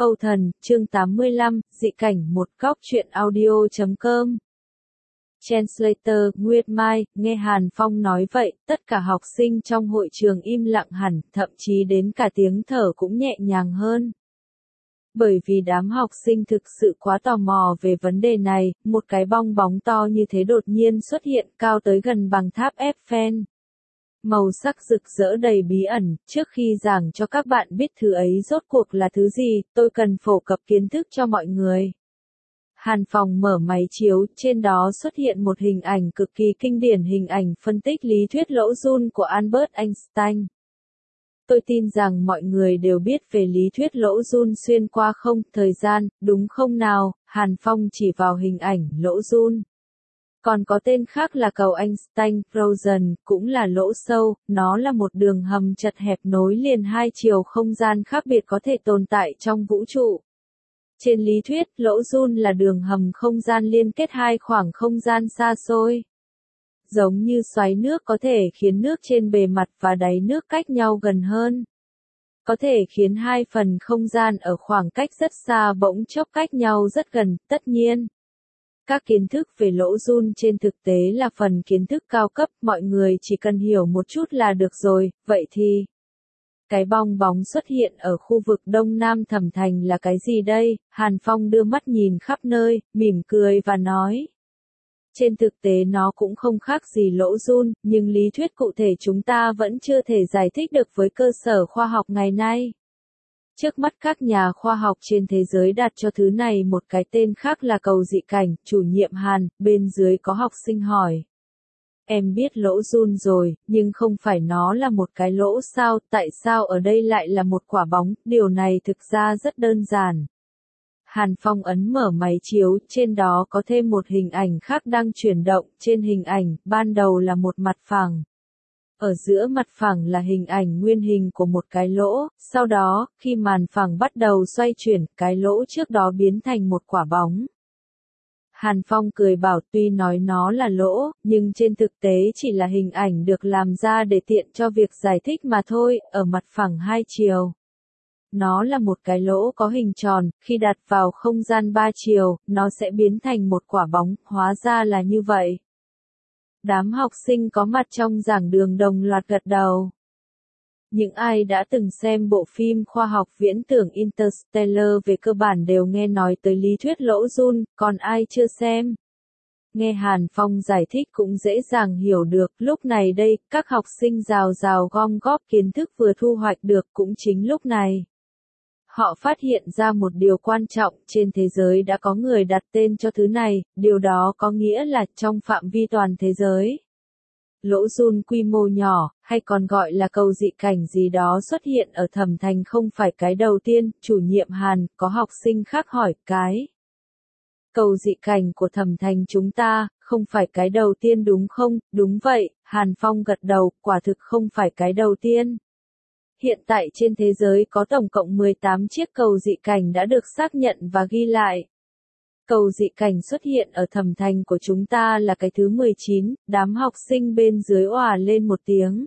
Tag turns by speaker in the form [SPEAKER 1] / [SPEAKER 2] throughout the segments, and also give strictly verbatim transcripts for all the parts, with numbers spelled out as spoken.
[SPEAKER 1] Âu Thần, chương tám mươi lăm, dị cảnh một góc truyện audio chấm com. Translator, Nguyệt Mai, nghe Hàn Phong nói vậy, tất cả học sinh trong hội trường im lặng hẳn, thậm chí đến cả tiếng thở cũng nhẹ nhàng hơn. Bởi vì đám học sinh thực sự quá tò mò về vấn đề này, một cái bong bóng to như thế đột nhiên xuất hiện cao tới gần bằng tháp Eiffel. Màu sắc rực rỡ đầy bí ẩn, trước khi giảng cho các bạn biết thứ ấy rốt cuộc là thứ gì, tôi cần phổ cập kiến thức cho mọi người. Hàn Phong mở máy chiếu, trên đó xuất hiện một hình ảnh cực kỳ kinh điển, hình ảnh phân tích lý thuyết lỗ giun của Albert Einstein. Tôi tin rằng mọi người đều biết về lý thuyết lỗ giun xuyên qua không thời gian, đúng không nào? Hàn Phong chỉ vào hình ảnh lỗ giun. Còn có tên khác là cầu Einstein, Frozen, cũng là lỗ sâu, nó là một đường hầm chật hẹp nối liền hai chiều không gian khác biệt có thể tồn tại trong vũ trụ. Trên lý thuyết, lỗ giun là đường hầm không gian liên kết hai khoảng không gian xa xôi. Giống như xoáy nước có thể khiến nước trên bề mặt và đáy nước cách nhau gần hơn. Có thể khiến hai phần không gian ở khoảng cách rất xa bỗng chốc cách nhau rất gần, tất nhiên. Các kiến thức về lỗ giun trên thực tế là phần kiến thức cao cấp, mọi người chỉ cần hiểu một chút là được rồi, vậy thì... Cái bong bóng xuất hiện ở khu vực Đông Nam Thẩm Thành là cái gì đây? Hàn Phong đưa mắt nhìn khắp nơi, mỉm cười và nói. Trên thực tế nó cũng không khác gì lỗ giun, nhưng lý thuyết cụ thể chúng ta vẫn chưa thể giải thích được với cơ sở khoa học ngày nay. Trước mắt các nhà khoa học trên thế giới đặt cho thứ này một cái tên khác là cầu dị cảnh, chủ nhiệm Hàn, bên dưới có học sinh hỏi. Em biết lỗ giun rồi, nhưng không phải nó là một cái lỗ sao, tại sao ở đây lại là một quả bóng, điều này thực ra rất đơn giản. Hàn Phong ấn mở máy chiếu, trên đó có thêm một hình ảnh khác đang chuyển động, trên hình ảnh, ban đầu là một mặt phẳng. Ở giữa mặt phẳng là hình ảnh nguyên hình của một cái lỗ, sau đó, khi màn phẳng bắt đầu xoay chuyển, cái lỗ trước đó biến thành một quả bóng. Hàn Phong cười bảo tuy nói nó là lỗ, nhưng trên thực tế chỉ là hình ảnh được làm ra để tiện cho việc giải thích mà thôi, ở mặt phẳng hai chiều. Nó là một cái lỗ có hình tròn, khi đặt vào không gian ba chiều, nó sẽ biến thành một quả bóng, hóa ra là như vậy. Đám học sinh có mặt trong giảng đường đồng loạt gật đầu. Những ai đã từng xem bộ phim khoa học viễn tưởng Interstellar về cơ bản đều nghe nói tới lý thuyết lỗ giun, còn ai chưa xem? Nghe Hàn Phong giải thích cũng dễ dàng hiểu được, lúc này đây, các học sinh rào rào gom góp kiến thức vừa thu hoạch được cũng chính lúc này. Họ phát hiện ra một điều quan trọng, trên thế giới đã có người đặt tên cho thứ này, điều đó có nghĩa là trong phạm vi toàn thế giới. Lỗ giun quy mô nhỏ, hay còn gọi là cầu dị cảnh gì đó xuất hiện ở Thẩm Thành không phải cái đầu tiên, chủ nhiệm Hàn, có học sinh khác hỏi, cái. Cầu dị cảnh của Thẩm Thành chúng ta, không phải cái đầu tiên đúng không? Đúng vậy, Hàn Phong gật đầu, quả thực không phải cái đầu tiên. Hiện tại trên thế giới có tổng cộng mười tám chiếc cầu dị cảnh đã được xác nhận và ghi lại. Cầu dị cảnh xuất hiện ở Thẩm Thành của chúng ta là cái thứ mười chín, đám học sinh bên dưới òa lên một tiếng.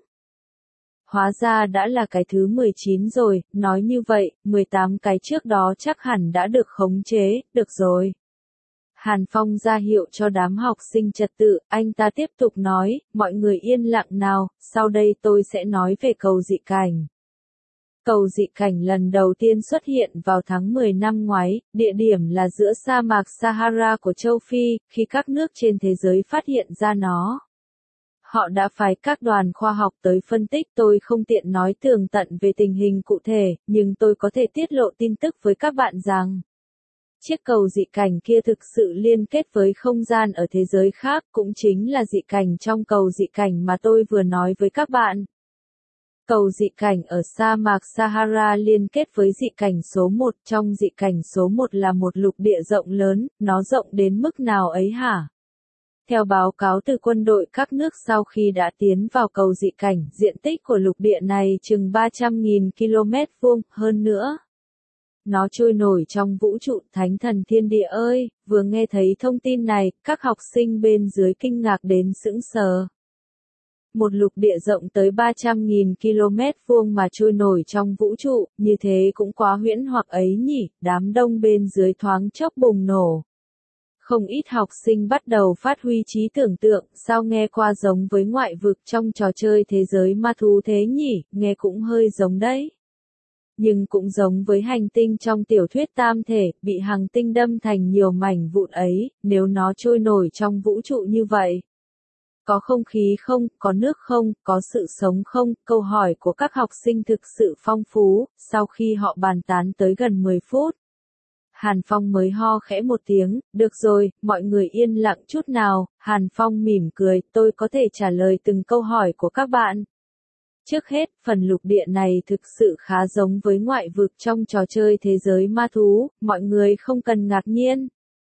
[SPEAKER 1] Hóa ra đã là cái thứ mười chín rồi, nói như vậy, mười tám cái trước đó chắc hẳn đã được khống chế, được rồi. Hàn Phong ra hiệu cho đám học sinh trật tự, anh ta tiếp tục nói, mọi người yên lặng nào, sau đây tôi sẽ nói về cầu dị cảnh. Cầu dị cảnh lần đầu tiên xuất hiện vào tháng mười năm ngoái, địa điểm là giữa sa mạc Sahara của châu Phi, khi các nước trên thế giới phát hiện ra nó. Họ đã phái các đoàn khoa học tới phân tích, tôi không tiện nói tường tận về tình hình cụ thể, nhưng tôi có thể tiết lộ tin tức với các bạn rằng chiếc cầu dị cảnh kia thực sự liên kết với không gian ở thế giới khác, cũng chính là dị cảnh trong cầu dị cảnh mà tôi vừa nói với các bạn. Cầu dị cảnh ở sa mạc Sahara liên kết với dị cảnh số một, trong dị cảnh số một là một lục địa rộng lớn, nó rộng đến mức nào ấy hả? Theo báo cáo từ quân đội các nước sau khi đã tiến vào cầu dị cảnh, diện tích của lục địa này chừng ba trăm nghìn ki lô mét vuông, hơn nữa. Nó trôi nổi trong vũ trụ, thánh thần thiên địa ơi, vừa nghe thấy thông tin này, các học sinh bên dưới kinh ngạc đến sững sờ. Một lục địa rộng tới ba trăm nghìn ki lô mét vuông mà trôi nổi trong vũ trụ, như thế cũng quá huyễn hoặc ấy nhỉ, đám đông bên dưới thoáng chốc bùng nổ. Không ít học sinh bắt đầu phát huy trí tưởng tượng, sao nghe qua giống với ngoại vực trong trò chơi thế giới ma thú thế nhỉ, nghe cũng hơi giống đấy. Nhưng cũng giống với hành tinh trong tiểu thuyết tam thể, bị hành tinh đâm thành nhiều mảnh vụn ấy, nếu nó trôi nổi trong vũ trụ như vậy. Có không khí không, có nước không, có sự sống không, câu hỏi của các học sinh thực sự phong phú, sau khi họ bàn tán tới gần mười phút. Hàn Phong mới ho khẽ một tiếng, được rồi, mọi người yên lặng chút nào, Hàn Phong mỉm cười, tôi có thể trả lời từng câu hỏi của các bạn. Trước hết, phần lục địa này thực sự khá giống với ngoại vực trong trò chơi thế giới ma thú, mọi người không cần ngạc nhiên.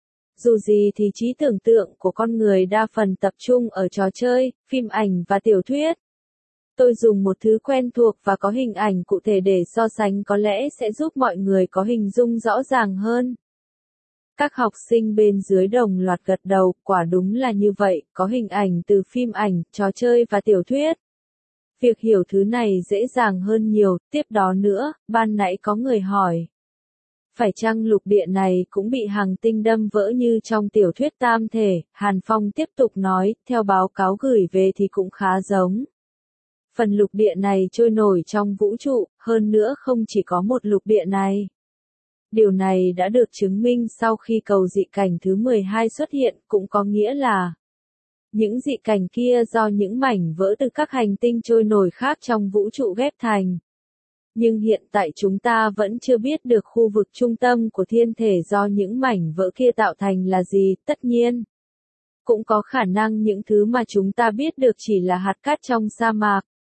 [SPEAKER 1] Dù gì thì trí tưởng tượng của con người đa phần tập trung ở trò chơi, phim ảnh và tiểu thuyết. Tôi dùng một thứ quen thuộc và có hình ảnh cụ thể để so sánh có lẽ sẽ giúp mọi người có hình dung rõ ràng hơn. Các học sinh bên dưới đồng loạt gật đầu, quả đúng là như vậy, có hình ảnh từ phim ảnh, trò chơi và tiểu thuyết. Việc hiểu thứ này dễ dàng hơn nhiều, tiếp đó nữa, ban nãy có người hỏi. Phải chăng lục địa này cũng bị hành tinh đâm vỡ như trong tiểu thuyết tam thể, Hàn Phong tiếp tục nói, theo báo cáo gửi về thì cũng khá giống. Phần lục địa này trôi nổi trong vũ trụ, hơn nữa không chỉ có một lục địa này. Điều này đã được chứng minh sau khi cầu dị cảnh thứ mười hai xuất hiện, cũng có nghĩa là những dị cảnh kia do những mảnh vỡ từ các hành tinh trôi nổi khác trong vũ trụ ghép thành. Nhưng hiện tại chúng ta vẫn chưa biết được khu vực trung tâm của thiên thể do những mảnh vỡ kia tạo thành là gì, tất nhiên. Cũng có khả năng những thứ mà chúng ta biết được chỉ là hạt cát trong sa mạc.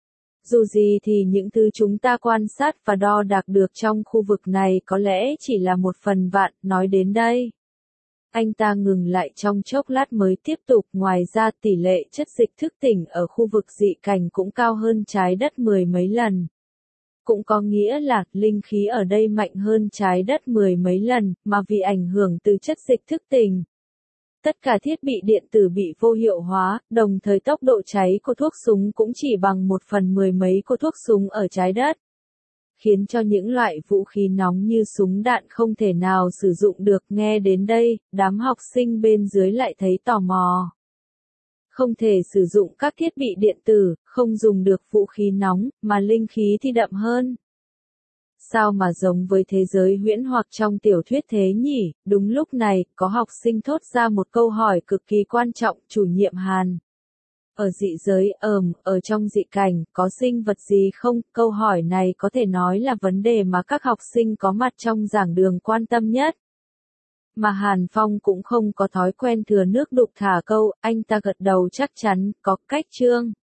[SPEAKER 1] Dù gì thì những thứ chúng ta quan sát và đo đạc được trong khu vực này có lẽ chỉ là một phần vạn, nói đến đây. Anh ta ngừng lại trong chốc lát mới tiếp tục, ngoài ra tỷ lệ chất dịch thức tỉnh ở khu vực dị cảnh cũng cao hơn trái đất mười mấy lần. Cũng có nghĩa là, linh khí ở đây mạnh hơn trái đất mười mấy lần, mà vì ảnh hưởng từ chất dịch thức tỉnh. Tất cả thiết bị điện tử bị vô hiệu hóa, đồng thời tốc độ cháy của thuốc súng cũng chỉ bằng một phần mười mấy của thuốc súng ở trái đất. Khiến cho những loại vũ khí nóng như súng đạn không thể nào sử dụng được. Nghe đến đây, đám học sinh bên dưới lại thấy tò mò. Không thể sử dụng các thiết bị điện tử, không dùng được vũ khí nóng, mà linh khí thì đậm hơn. Sao mà giống với thế giới huyễn hoặc trong tiểu thuyết thế nhỉ? Đúng lúc này, có học sinh thốt ra một câu hỏi cực kỳ quan trọng, chủ nhiệm Hàn. Ở dị giới, ờm, ở trong dị cảnh, có sinh vật gì không? Câu hỏi này có thể nói là vấn đề mà các học sinh có mặt trong giảng đường quan tâm nhất. Mà Hàn Phong cũng không có thói quen thừa nước đục thả câu, anh ta gật đầu chắc chắn, có cách chương.